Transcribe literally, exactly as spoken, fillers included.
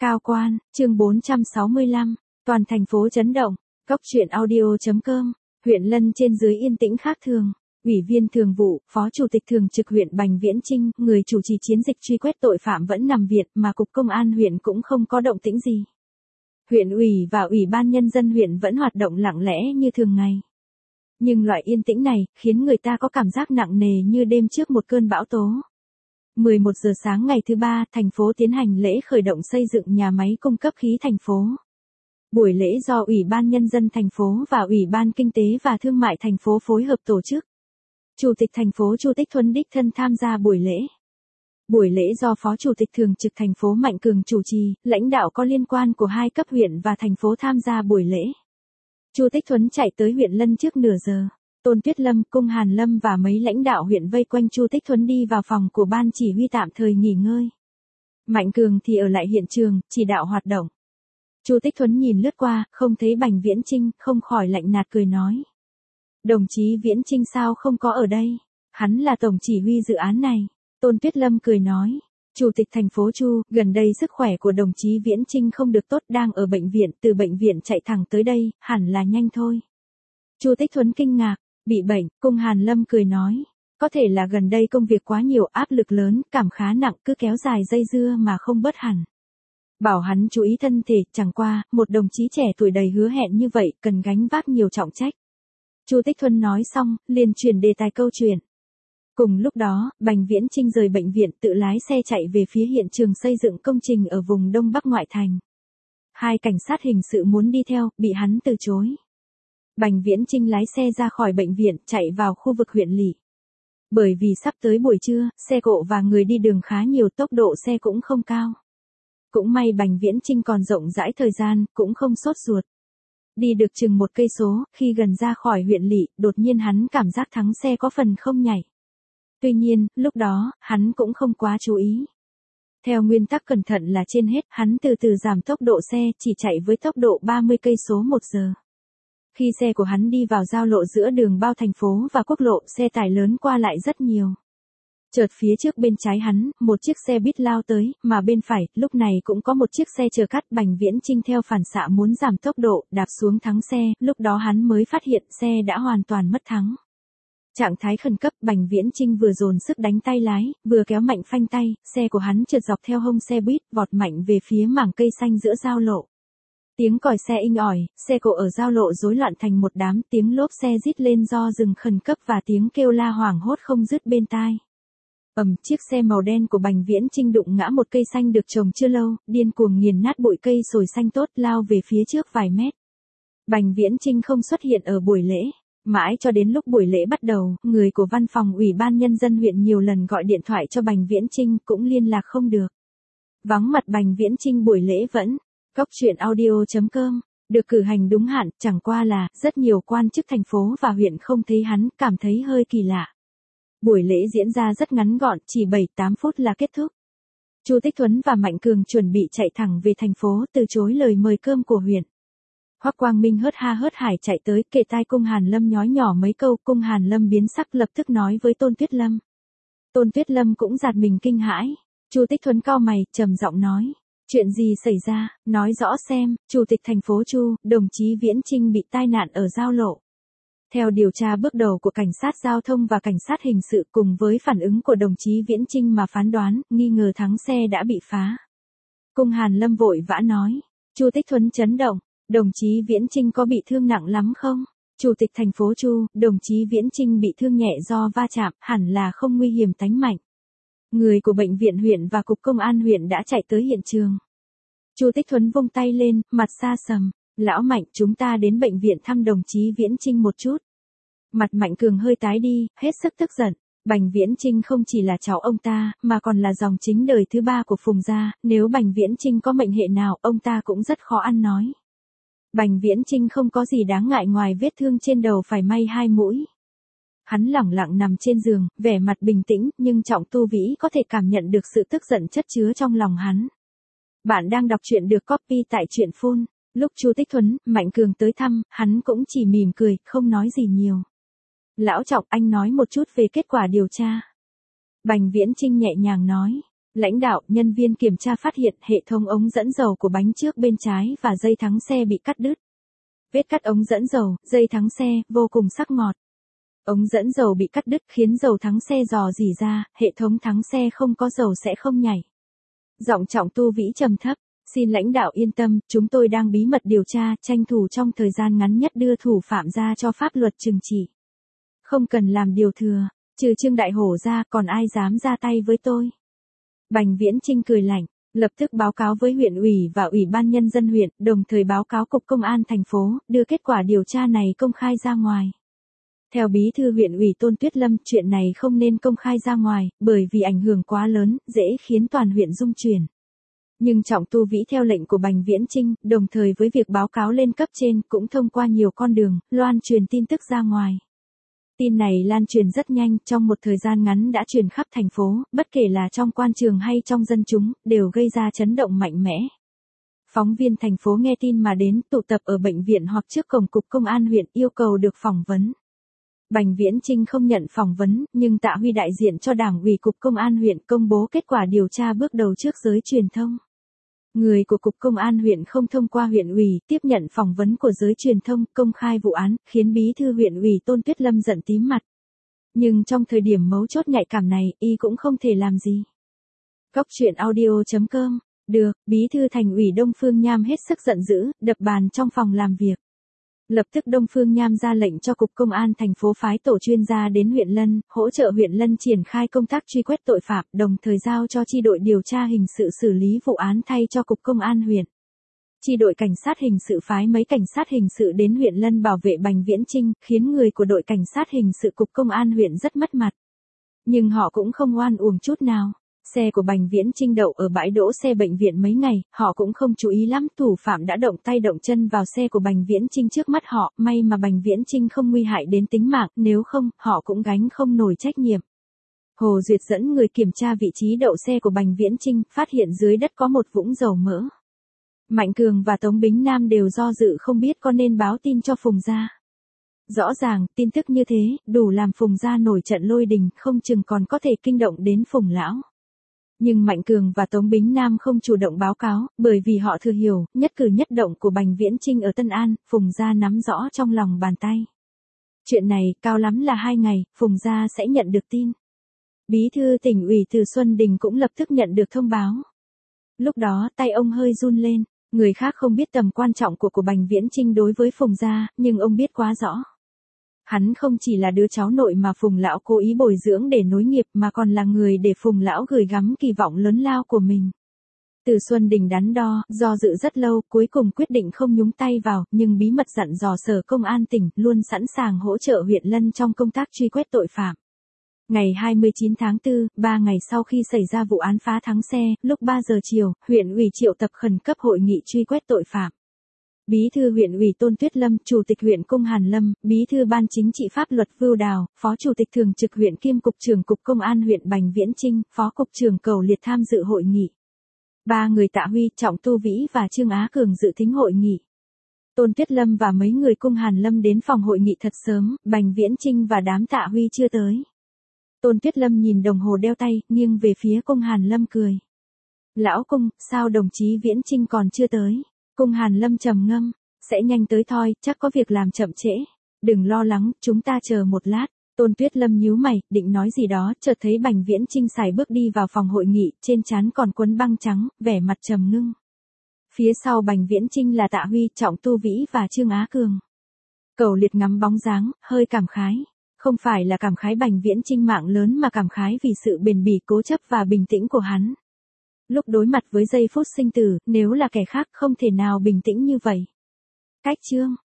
Cao quan, chương bốn trăm sáu mươi lăm, toàn thành phố chấn động, cốc truyện audio.com, huyện Lân trên dưới yên tĩnh khác thường. Ủy viên thường vụ, Phó Chủ tịch Thường trực huyện Bành Viễn Chinh, người chủ trì chiến dịch truy quét tội phạm vẫn nằm viện mà Cục Công an huyện cũng không có động tĩnh gì. Huyện ủy và Ủy ban Nhân dân huyện vẫn hoạt động lặng lẽ như thường ngày. Nhưng loại yên tĩnh này khiến người ta có cảm giác nặng nề như đêm trước một cơn bão tố. mười một giờ sáng ngày thứ ba, thành phố tiến hành lễ khởi động xây dựng nhà máy cung cấp khí thành phố. Buổi lễ do Ủy ban Nhân dân thành phố và Ủy ban Kinh tế và Thương mại thành phố phối hợp tổ chức. Chủ tịch thành phố Chu Tích Thuấn đích thân tham gia buổi lễ. Buổi lễ do Phó Chủ tịch Thường trực thành phố Mạnh Cường chủ trì, lãnh đạo có liên quan của hai cấp huyện và thành phố tham gia buổi lễ. Chu Tích Thuấn chạy tới huyện Lân trước nửa giờ. Tôn Tuyết Lâm, Cung Hàn Lâm và mấy lãnh đạo huyện vây quanh Chu Tích Thuấn đi vào phòng của ban chỉ huy tạm thời nghỉ ngơi. Mạnh Cường thì ở lại hiện trường, chỉ đạo hoạt động. Chu Tích Thuấn nhìn lướt qua, không thấy Bành Viễn Chinh, không khỏi lạnh nhạt cười nói. Đồng chí Viễn Chinh sao không có ở đây? Hắn là tổng chỉ huy dự án này. Tôn Tuyết Lâm cười nói. Chủ tịch thành phố Chu, gần đây sức khỏe của đồng chí Viễn Chinh không được tốt, đang ở bệnh viện, từ bệnh viện chạy thẳng tới đây, hẳn là nhanh thôi. Chu Tích Thuấn kinh ngạc, bị bệnh, Cung Hàn Lâm cười nói. Có thể là gần đây công việc quá nhiều, áp lực lớn, cảm khá nặng, cứ kéo dài dây dưa mà không bớt hẳn. Bảo hắn chú ý thân thể, chẳng qua, một đồng chí trẻ tuổi đầy hứa hẹn như vậy, cần gánh vác nhiều trọng trách. Chu Tích Thuấn nói xong, liền chuyển đề tài câu chuyện. Cùng lúc đó, Bành Viễn Chinh rời bệnh viện tự lái xe chạy về phía hiện trường xây dựng công trình ở vùng Đông Bắc ngoại thành. Hai cảnh sát hình sự muốn đi theo, bị hắn từ chối. Bành Viễn Chinh lái xe ra khỏi bệnh viện, chạy vào khu vực huyện lỵ. Bởi vì sắp tới buổi trưa, xe cộ và người đi đường khá nhiều, tốc độ xe cũng không cao. Cũng may Bành Viễn Chinh còn rộng rãi thời gian, cũng không sốt ruột. Đi được chừng một cây số, khi gần ra khỏi huyện lỵ, đột nhiên hắn cảm giác thắng xe có phần không nhảy. Tuy nhiên, lúc đó, hắn cũng không quá chú ý. Theo nguyên tắc cẩn thận là trên hết, hắn từ từ giảm tốc độ xe, chỉ chạy với tốc độ ba mươi cây số một giờ. Khi xe của hắn đi vào giao lộ giữa đường bao thành phố và quốc lộ, xe tải lớn qua lại rất nhiều. Chợt phía trước bên trái hắn, một chiếc xe buýt lao tới, mà bên phải, lúc này cũng có một chiếc xe chở cát. Bành Viễn Chinh theo phản xạ muốn giảm tốc độ, đạp xuống thắng xe, lúc đó hắn mới phát hiện xe đã hoàn toàn mất thắng. Trạng thái khẩn cấp, Bành Viễn Chinh vừa dồn sức đánh tay lái, vừa kéo mạnh phanh tay, xe của hắn trượt dọc theo hông xe buýt, vọt mạnh về phía mảng cây xanh giữa giao lộ. Tiếng còi xe inh ỏi, xe cộ ở giao lộ rối loạn thành một đám, tiếng lốp xe rít lên do dừng khẩn cấp và tiếng kêu la hoảng hốt không dứt bên tai. Ầm, chiếc xe màu đen của Bành Viễn Chinh đụng ngã một cây xanh được trồng chưa lâu, điên cuồng nghiền nát bụi cây sồi xanh tốt, lao về phía trước vài mét. Bành Viễn Chinh không xuất hiện ở buổi lễ. Mãi cho đến lúc buổi lễ bắt đầu, người của văn phòng Ủy ban Nhân dân huyện nhiều lần gọi điện thoại cho Bành Viễn Chinh cũng liên lạc không được. Vắng mặt Bành Viễn Chinh buổi lễ vẫn, cốc truyện audio.com, được cử hành đúng hạn, chẳng qua là, rất nhiều quan chức thành phố và huyện không thấy hắn, cảm thấy hơi kỳ lạ. Buổi lễ diễn ra rất ngắn gọn, chỉ bảy tám phút là kết thúc. Chu Tích Thuấn và Mạnh Cường chuẩn bị chạy thẳng về thành phố, từ chối lời mời cơm của huyện. Hoắc Quang Minh hớt ha hớt hải chạy tới, kề tai Cung Hàn Lâm nhói nhỏ mấy câu, Cung Hàn Lâm biến sắc lập tức nói với Tôn Tuyết Lâm. Tôn Tuyết Lâm cũng giật mình kinh hãi. Chu Tích Thuấn cau mày, trầm giọng nói, chuyện gì xảy ra, nói rõ xem. Chủ tịch thành phố Chu, đồng chí Viễn Chinh bị tai nạn ở giao lộ. Theo điều tra bước đầu của cảnh sát giao thông và cảnh sát hình sự cùng với phản ứng của đồng chí Viễn Chinh mà phán đoán, nghi ngờ thắng xe đã bị phá. Cung Hàn Lâm vội vã nói. Chu Tích Thuấn chấn động. Đồng chí Viễn Chinh có bị thương nặng lắm không? Chủ tịch thành phố Chu, đồng chí Viễn Chinh bị thương nhẹ do va chạm, hẳn là không nguy hiểm tính mạng. Người của bệnh viện huyện và cục công an huyện đã chạy tới hiện trường. Chu Tích Thuấn vung tay lên, mặt xa sầm. Lão Mạnh, chúng ta đến bệnh viện thăm đồng chí Viễn Chinh một chút. Mặt Mạnh Cường hơi tái đi, hết sức tức giận. Bành Viễn Chinh không chỉ là cháu ông ta, mà còn là dòng chính đời thứ ba của Phùng gia, nếu Bành Viễn Chinh có mệnh hệ nào, ông ta cũng rất khó ăn nói. Bành Viễn Chinh không có gì đáng ngại ngoài vết thương trên đầu phải may hai mũi. Hắn lẳng lặng nằm trên giường, vẻ mặt bình tĩnh, nhưng Trọng Tu Vĩ có thể cảm nhận được sự tức giận chất chứa trong lòng hắn. Bạn đang đọc truyện được copy tại truyện phun. Lúc Chu Tích Thuấn, Mạnh Cường tới thăm, hắn cũng chỉ mỉm cười, không nói gì nhiều. Lão Trọng, anh nói một chút về kết quả điều tra. Bành Viễn Chinh nhẹ nhàng nói. Lãnh đạo, nhân viên kiểm tra phát hiện hệ thống ống dẫn dầu của bánh trước bên trái và dây thắng xe bị cắt đứt. Vết cắt ống dẫn dầu, dây thắng xe, vô cùng sắc ngọt. Ống dẫn dầu bị cắt đứt khiến dầu thắng xe rò rỉ ra, hệ thống thắng xe không có dầu sẽ không nhảy. Giọng Trọng Tu Vĩ trầm thấp, xin lãnh đạo yên tâm, chúng tôi đang bí mật điều tra, tranh thủ trong thời gian ngắn nhất đưa thủ phạm ra cho pháp luật trừng trị. Không cần làm điều thừa, trừ Trương Đại Hổ ra còn ai dám ra tay với tôi. Bành Viễn Chinh cười lạnh, lập tức báo cáo với huyện ủy và ủy ban nhân dân huyện, đồng thời báo cáo cục công an thành phố, đưa kết quả điều tra này công khai ra ngoài. Theo bí thư huyện ủy Tôn Tuyết Lâm, chuyện này không nên công khai ra ngoài, bởi vì ảnh hưởng quá lớn, dễ khiến toàn huyện rung chuyển. Nhưng Trọng Tu Vĩ theo lệnh của Bành Viễn Chinh, đồng thời với việc báo cáo lên cấp trên, cũng thông qua nhiều con đường, loan truyền tin tức ra ngoài. Tin này lan truyền rất nhanh, trong một thời gian ngắn đã truyền khắp thành phố, bất kể là trong quan trường hay trong dân chúng, đều gây ra chấn động mạnh mẽ. Phóng viên thành phố nghe tin mà đến, tụ tập ở bệnh viện hoặc trước cổng cục công an huyện yêu cầu được phỏng vấn. Bành Viễn Chinh không nhận phỏng vấn, nhưng Tạ Huy đại diện cho Đảng ủy cục công an huyện công bố kết quả điều tra bước đầu trước giới truyền thông. Người của cục công an huyện không thông qua huyện ủy, tiếp nhận phỏng vấn của giới truyền thông, công khai vụ án, khiến bí thư huyện ủy Tôn Tuyết Lâm giận tím mặt. Nhưng trong thời điểm mấu chốt nhạy cảm này, y cũng không thể làm gì. Góc truyện audio chấm com, được, bí thư thành ủy Đông Phương Nham hết sức giận dữ, đập bàn trong phòng làm việc. Lập tức Đông Phương Nham ra lệnh cho Cục Công an thành phố phái tổ chuyên gia đến huyện Lân, hỗ trợ huyện Lân triển khai công tác truy quét tội phạm, đồng thời giao cho chi đội điều tra hình sự xử lý vụ án thay cho Cục Công an huyện. Chi đội cảnh sát hình sự phái mấy cảnh sát hình sự đến huyện Lân bảo vệ Bành Viễn Chinh, khiến người của đội cảnh sát hình sự Cục Công an huyện rất mất mặt. Nhưng họ cũng không oan uổng chút nào. Xe của Bành Viễn Chinh đậu ở bãi đỗ xe bệnh viện mấy ngày, họ cũng không chú ý lắm, thủ phạm đã động tay động chân vào xe của Bành Viễn Chinh trước mắt họ, may mà Bành Viễn Chinh không nguy hại đến tính mạng, nếu không, họ cũng gánh không nổi trách nhiệm. Hồ Duyệt dẫn người kiểm tra vị trí đậu xe của Bành Viễn Chinh, phát hiện dưới đất có một vũng dầu mỡ. Mạnh Cường và Tống Bính Nam đều do dự không biết có nên báo tin cho Phùng gia. Rõ ràng, tin tức như thế, đủ làm Phùng gia nổi trận lôi đình, không chừng còn có thể kinh động đến Phùng lão. Nhưng Mạnh Cường và Tống Bính Nam không chủ động báo cáo, bởi vì họ thừa hiểu, nhất cử nhất động của Bành Viễn Chinh ở Tân An, Phùng gia nắm rõ trong lòng bàn tay. Chuyện này, cao lắm là hai ngày, Phùng gia sẽ nhận được tin. Bí thư tỉnh ủy Từ Xuân Đình cũng lập tức nhận được thông báo. Lúc đó, tay ông hơi run lên, người khác không biết tầm quan trọng của của Bành Viễn Chinh đối với Phùng gia, nhưng ông biết quá rõ. Hắn không chỉ là đứa cháu nội mà Phùng lão cố ý bồi dưỡng để nối nghiệp mà còn là người để Phùng lão gửi gắm kỳ vọng lớn lao của mình. Từ Xuân Đình đắn đo, do dự rất lâu, cuối cùng quyết định không nhúng tay vào, nhưng bí mật dặn dò Sở Công an tỉnh luôn sẵn sàng hỗ trợ huyện Lân trong công tác truy quét tội phạm. Ngày hai mươi chín tháng tư, ba ngày sau khi xảy ra vụ án phá thắng xe, lúc ba giờ chiều, huyện ủy triệu tập khẩn cấp hội nghị truy quét tội phạm. Bí thư huyện ủy Tôn Tuyết Lâm, Chủ tịch huyện Cung Hàn Lâm, Bí thư Ban Chính trị Pháp luật Vưu Đào, Phó Chủ tịch Thường trực huyện kiêm Cục trưởng Cục Công an huyện Bành Viễn Chinh, Phó Cục trưởng Cầu Liệt tham dự hội nghị. Ba người Tạ Huy, Trọng Tu Vĩ và Trương Á Cường dự thính hội nghị. Tôn Tuyết Lâm và mấy người Cung Hàn Lâm đến phòng hội nghị thật sớm, Bành Viễn Chinh và đám Tạ Huy chưa tới. Tôn Tuyết Lâm nhìn đồng hồ đeo tay, nghiêng về phía Cung Hàn Lâm cười. Lão Cung, sao đồng chí Viễn Chinh còn chưa tới? Cung Hàn Lâm trầm ngâm, sẽ nhanh tới thôi, chắc có việc làm chậm trễ. Đừng lo lắng, chúng ta chờ một lát. Tôn Tuyết Lâm nhíu mày, định nói gì đó, chợt thấy Bành Viễn Chinh sải bước đi vào phòng hội nghị, trên trán còn quấn băng trắng, vẻ mặt trầm ngưng. Phía sau Bành Viễn Chinh là Tạ Huy, Trọng Tu Vĩ và Trương Á Cường. Cầu Liệt ngắm bóng dáng, hơi cảm khái. Không phải là cảm khái Bành Viễn Chinh mạng lớn mà cảm khái vì sự bền bỉ cố chấp và bình tĩnh của hắn. Lúc đối mặt với giây phút sinh tử, nếu là kẻ khác không thể nào bình tĩnh như vậy. Cách chương